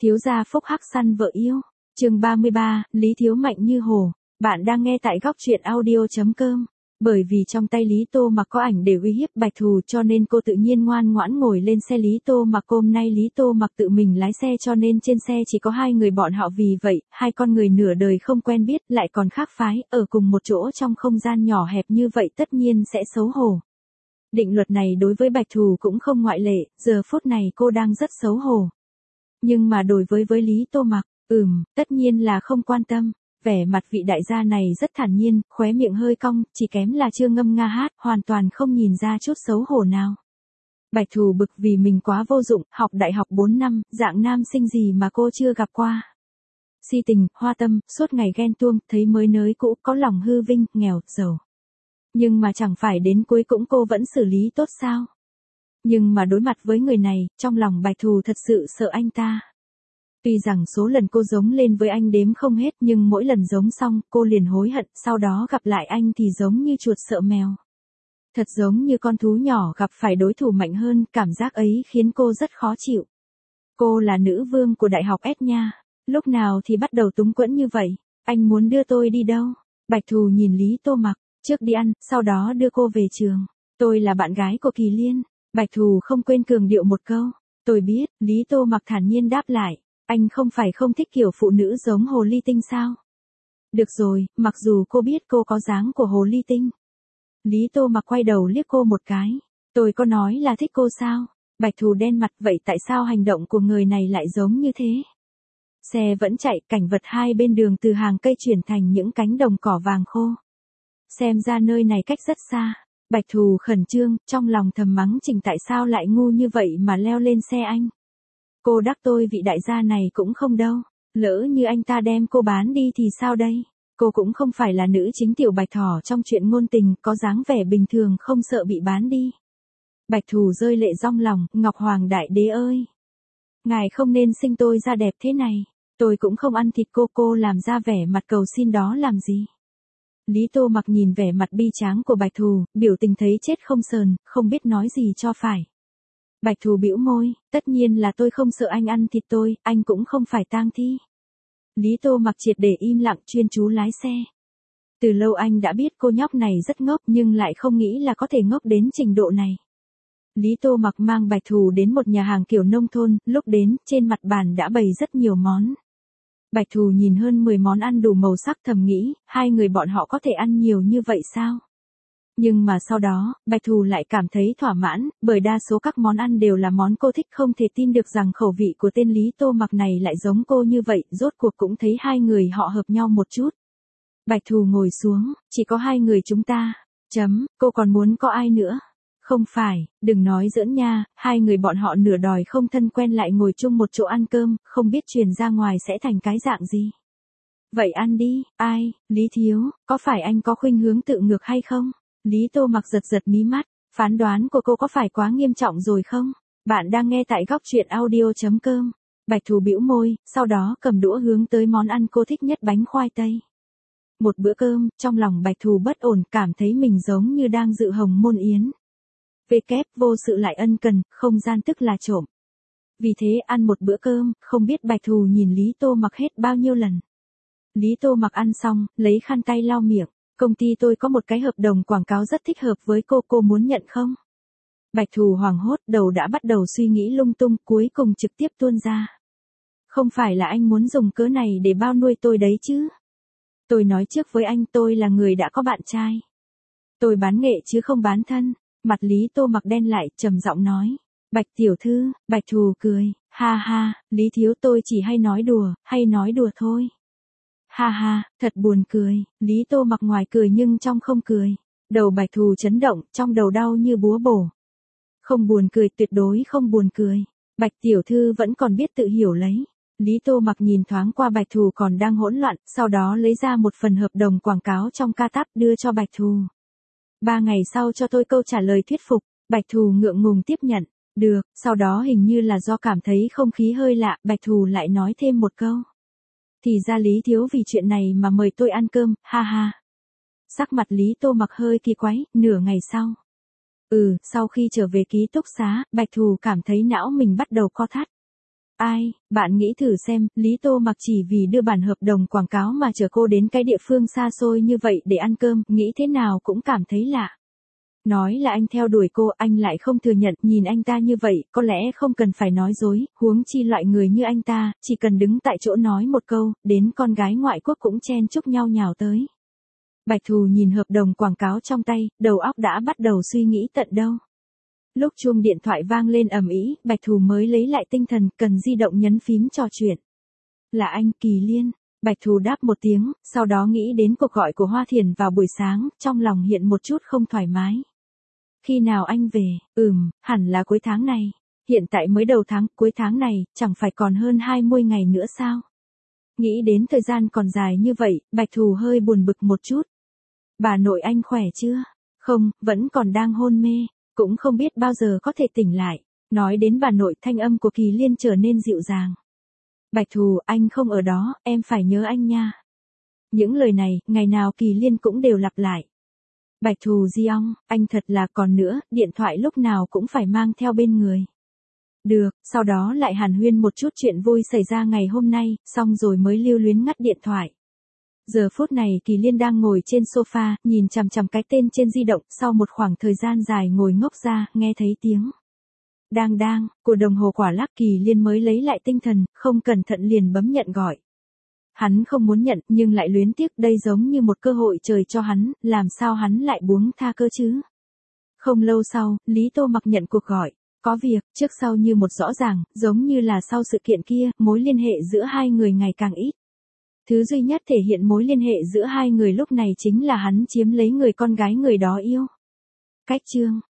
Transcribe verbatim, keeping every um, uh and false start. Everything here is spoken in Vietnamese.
Thiếu gia phúc hắc săn vợ yêu. Chương ba mươi ba, Lý Thiếu mạnh như hổ. Bạn đang nghe tại góc truyện audio chấm com. Bởi vì trong tay Lý Tô Mặc có ảnh để uy hiếp Bạch Thù cho nên cô tự nhiên ngoan ngoãn ngồi lên xe Lý Tô Mặc. Hôm nay Lý Tô Mặc tự mình lái xe cho nên trên xe chỉ có hai người bọn họ, vì vậy, hai con người nửa đời không quen biết lại còn khác phái, ở cùng một chỗ trong không gian nhỏ hẹp như vậy tất nhiên sẽ xấu hổ. Định luật này đối với Bạch Thù cũng không ngoại lệ, giờ phút này cô đang rất xấu hổ. Nhưng mà đối với với Lý Tô Mặc, ừm, tất nhiên là không quan tâm. Vẻ mặt vị đại gia này rất thản nhiên, khóe miệng hơi cong, chỉ kém là chưa ngâm nga hát, hoàn toàn không nhìn ra chút xấu hổ nào. Bạch Thù bực vì mình quá vô dụng, học đại học bốn năm, dạng nam sinh gì mà cô chưa gặp qua. Si tình, hoa tâm, suốt ngày ghen tuông, thấy mới nới cũ, có lòng hư vinh, nghèo, giàu. Nhưng mà chẳng phải đến cuối cũng cô vẫn xử lý tốt sao? Nhưng mà đối mặt với người này, trong lòng Bạch Thù thật sự sợ anh ta. Tuy rằng số lần cô giống lên với anh đếm không hết, nhưng mỗi lần giống xong, cô liền hối hận, sau đó gặp lại anh thì giống như chuột sợ mèo. Thật giống như con thú nhỏ gặp phải đối thủ mạnh hơn, cảm giác ấy khiến cô rất khó chịu. Cô là nữ vương của đại học S nha, lúc nào thì bắt đầu túng quẫn như vậy, anh muốn đưa tôi đi đâu? Bạch Thù nhìn Lý Tô Mặc, trước đi ăn, sau đó đưa cô về trường. Tôi là bạn gái của Kỳ Liên. Bạch Thù không quên cường điệu một câu. Tôi biết, Lý Tô Mặc thản nhiên đáp lại. Anh không phải không thích kiểu phụ nữ giống hồ ly tinh sao? Được rồi, mặc dù cô biết cô có dáng của hồ ly tinh. Lý Tô Mặc quay đầu liếc cô một cái. Tôi có nói là thích cô sao? Bạch Thù đen mặt, vậy tại sao hành động của người này lại giống như thế? Xe vẫn chạy, cảnh vật hai bên đường từ hàng cây chuyển thành những cánh đồng cỏ vàng khô. Xem ra nơi này cách rất xa. Bạch Thù khẩn trương, trong lòng thầm mắng Trình tại sao lại ngu như vậy mà leo lên xe anh. Cô đắc tôi vị đại gia này cũng không đâu. Lỡ như anh ta đem cô bán đi thì sao đây? Cô cũng không phải là nữ chính tiểu Bạch Thỏ trong chuyện ngôn tình, có dáng vẻ bình thường không sợ bị bán đi. Bạch Thù rơi lệ ròng lòng, Ngọc Hoàng Đại Đế ơi! Ngài không nên sinh tôi ra đẹp thế này. Tôi cũng không ăn thịt cô, cô làm ra vẻ mặt cầu xin đó làm gì? Lý Tô Mặc nhìn vẻ mặt bi tráng của Bạch Thù, biểu tình thấy chết không sờn, không biết nói gì cho phải. Bạch Thù bĩu môi, tất nhiên là tôi không sợ anh ăn thịt tôi, anh cũng không phải tang thi. Lý Tô Mặc triệt để im lặng chuyên chú lái xe. Từ lâu anh đã biết cô nhóc này rất ngốc nhưng lại không nghĩ là có thể ngốc đến trình độ này. Lý Tô Mặc mang Bạch Thù đến một nhà hàng kiểu nông thôn, lúc đến, trên mặt bàn đã bày rất nhiều món. Bạch Thù nhìn hơn mười món ăn đủ màu sắc thầm nghĩ, hai người bọn họ có thể ăn nhiều như vậy sao? Nhưng mà sau đó, Bạch Thù lại cảm thấy thỏa mãn, bởi đa số các món ăn đều là món cô thích, không thể tin được rằng khẩu vị của tên Lý Tô Mặc này lại giống cô như vậy, rốt cuộc cũng thấy hai người họ hợp nhau một chút. Bạch Thù ngồi xuống, chỉ có hai người chúng ta, chấm, cô còn muốn có ai nữa? Không phải, đừng nói giỡn nha, hai người bọn họ nửa đòi không thân quen lại ngồi chung một chỗ ăn cơm, không biết truyền ra ngoài sẽ thành cái dạng gì. Vậy ăn đi, ai, Lý Thiếu, có phải anh có khuynh hướng tự ngược hay không? Lý Tô Mặc giật giật mí mắt, phán đoán của cô có phải quá nghiêm trọng rồi không? Bạn đang nghe tại góc truyện audio chấm com. Bạch Thù bĩu môi, sau đó cầm đũa hướng tới món ăn cô thích nhất, bánh khoai tây. Một bữa cơm, trong lòng Bạch Thù bất ổn, cảm thấy mình giống như đang dự hồng môn yến. Về kép vô sự lại ân cần, không gian tức là trộm. Vì thế ăn một bữa cơm, không biết Bạch Thù nhìn Lý Tô Mặc hết bao nhiêu lần. Lý Tô Mặc ăn xong, lấy khăn tay lau miệng. Công ty tôi có một cái hợp đồng quảng cáo rất thích hợp với cô, cô muốn nhận không? Bạch Thù hoảng hốt, đầu đã bắt đầu suy nghĩ lung tung, cuối cùng trực tiếp tuôn ra. Không phải là anh muốn dùng cớ này để bao nuôi tôi đấy chứ? Tôi nói trước với anh, tôi là người đã có bạn trai. Tôi bán nghệ chứ không bán thân. Mặt Lý Tô Mặc đen lại, trầm giọng nói. Bạch tiểu thư, Bạch Thù cười, ha ha, Lý Thiếu tôi chỉ hay nói đùa, hay nói đùa thôi. Ha ha, thật buồn cười, Lý Tô Mặc ngoài cười nhưng trong không cười. Đầu Bạch Thù chấn động, trong đầu đau như búa bổ. Không buồn cười, tuyệt đối không buồn cười. Bạch tiểu thư vẫn còn biết tự hiểu lấy. Lý Tô Mặc nhìn thoáng qua Bạch Thù còn đang hỗn loạn, sau đó lấy ra một phần hợp đồng quảng cáo trong ca táp đưa cho Bạch Thù. Ba ngày sau cho tôi câu trả lời thuyết phục. Bạch Thù ngượng ngùng tiếp nhận. Được, sau đó hình như là do cảm thấy không khí hơi lạ, Bạch Thù lại nói thêm một câu. Thì ra Lý Thiếu vì chuyện này mà mời tôi ăn cơm, ha ha. Sắc mặt Lý Tô Mặc hơi kỳ quái, nửa ngày sau. Ừ, sau khi trở về ký túc xá, Bạch Thù cảm thấy não mình bắt đầu co thắt. Ai, bạn nghĩ thử xem, Lý Tô Mặc chỉ vì đưa bản hợp đồng quảng cáo mà chở cô đến cái địa phương xa xôi như vậy để ăn cơm, nghĩ thế nào cũng cảm thấy lạ. Nói là anh theo đuổi cô, anh lại không thừa nhận, nhìn anh ta như vậy, có lẽ không cần phải nói dối, huống chi loại người như anh ta, chỉ cần đứng tại chỗ nói một câu, đến con gái ngoại quốc cũng chen chúc nhau nhào tới. Bạch Thù nhìn hợp đồng quảng cáo trong tay, đầu óc đã bắt đầu suy nghĩ tận đâu. Lúc chuông điện thoại vang lên ầm ĩ, Bạch Thù mới lấy lại tinh thần, cần di động nhấn phím trò chuyện. Là anh, Kỳ Liên. Bạch Thù đáp một tiếng, sau đó nghĩ đến cuộc gọi của Hoa Thiền vào buổi sáng, trong lòng hiện một chút không thoải mái. Khi nào anh về? Ừm, hẳn là cuối tháng này. Hiện tại mới đầu tháng, cuối tháng này, chẳng phải còn hơn hai mươi ngày nữa sao? Nghĩ đến thời gian còn dài như vậy, Bạch Thù hơi buồn bực một chút. Bà nội anh khỏe chưa? Không, vẫn còn đang hôn mê, cũng không biết bao giờ có thể tỉnh lại. Nói đến bà nội, thanh âm của Kỳ Liên trở nên dịu dàng. Bạch Thù, anh không ở đó, em phải nhớ anh nha. Những lời này, ngày nào Kỳ Liên cũng đều lặp lại. Bạch Thù di ong, anh thật là, còn nữa, điện thoại lúc nào cũng phải mang theo bên người. Được, sau đó lại hàn huyên một chút chuyện vui xảy ra ngày hôm nay, xong rồi mới lưu luyến ngắt điện thoại. Giờ phút này Kỳ Liên đang ngồi trên sofa, nhìn chằm chằm cái tên trên di động, sau một khoảng thời gian dài ngồi ngốc ra, nghe thấy tiếng. Đang đang, của đồng hồ quả lắc, Kỳ Liên mới lấy lại tinh thần, không cẩn thận liền bấm nhận gọi. Hắn không muốn nhận, nhưng lại luyến tiếc, đây giống như một cơ hội trời cho hắn, làm sao hắn lại buông tha cơ chứ. Không lâu sau, Lý Tô Mặc nhận cuộc gọi. Có việc, trước sau như một rõ ràng, giống như là sau sự kiện kia, mối liên hệ giữa hai người ngày càng ít. Thứ duy nhất thể hiện mối liên hệ giữa hai người lúc này chính là hắn chiếm lấy người con gái người đó yêu. Cách chương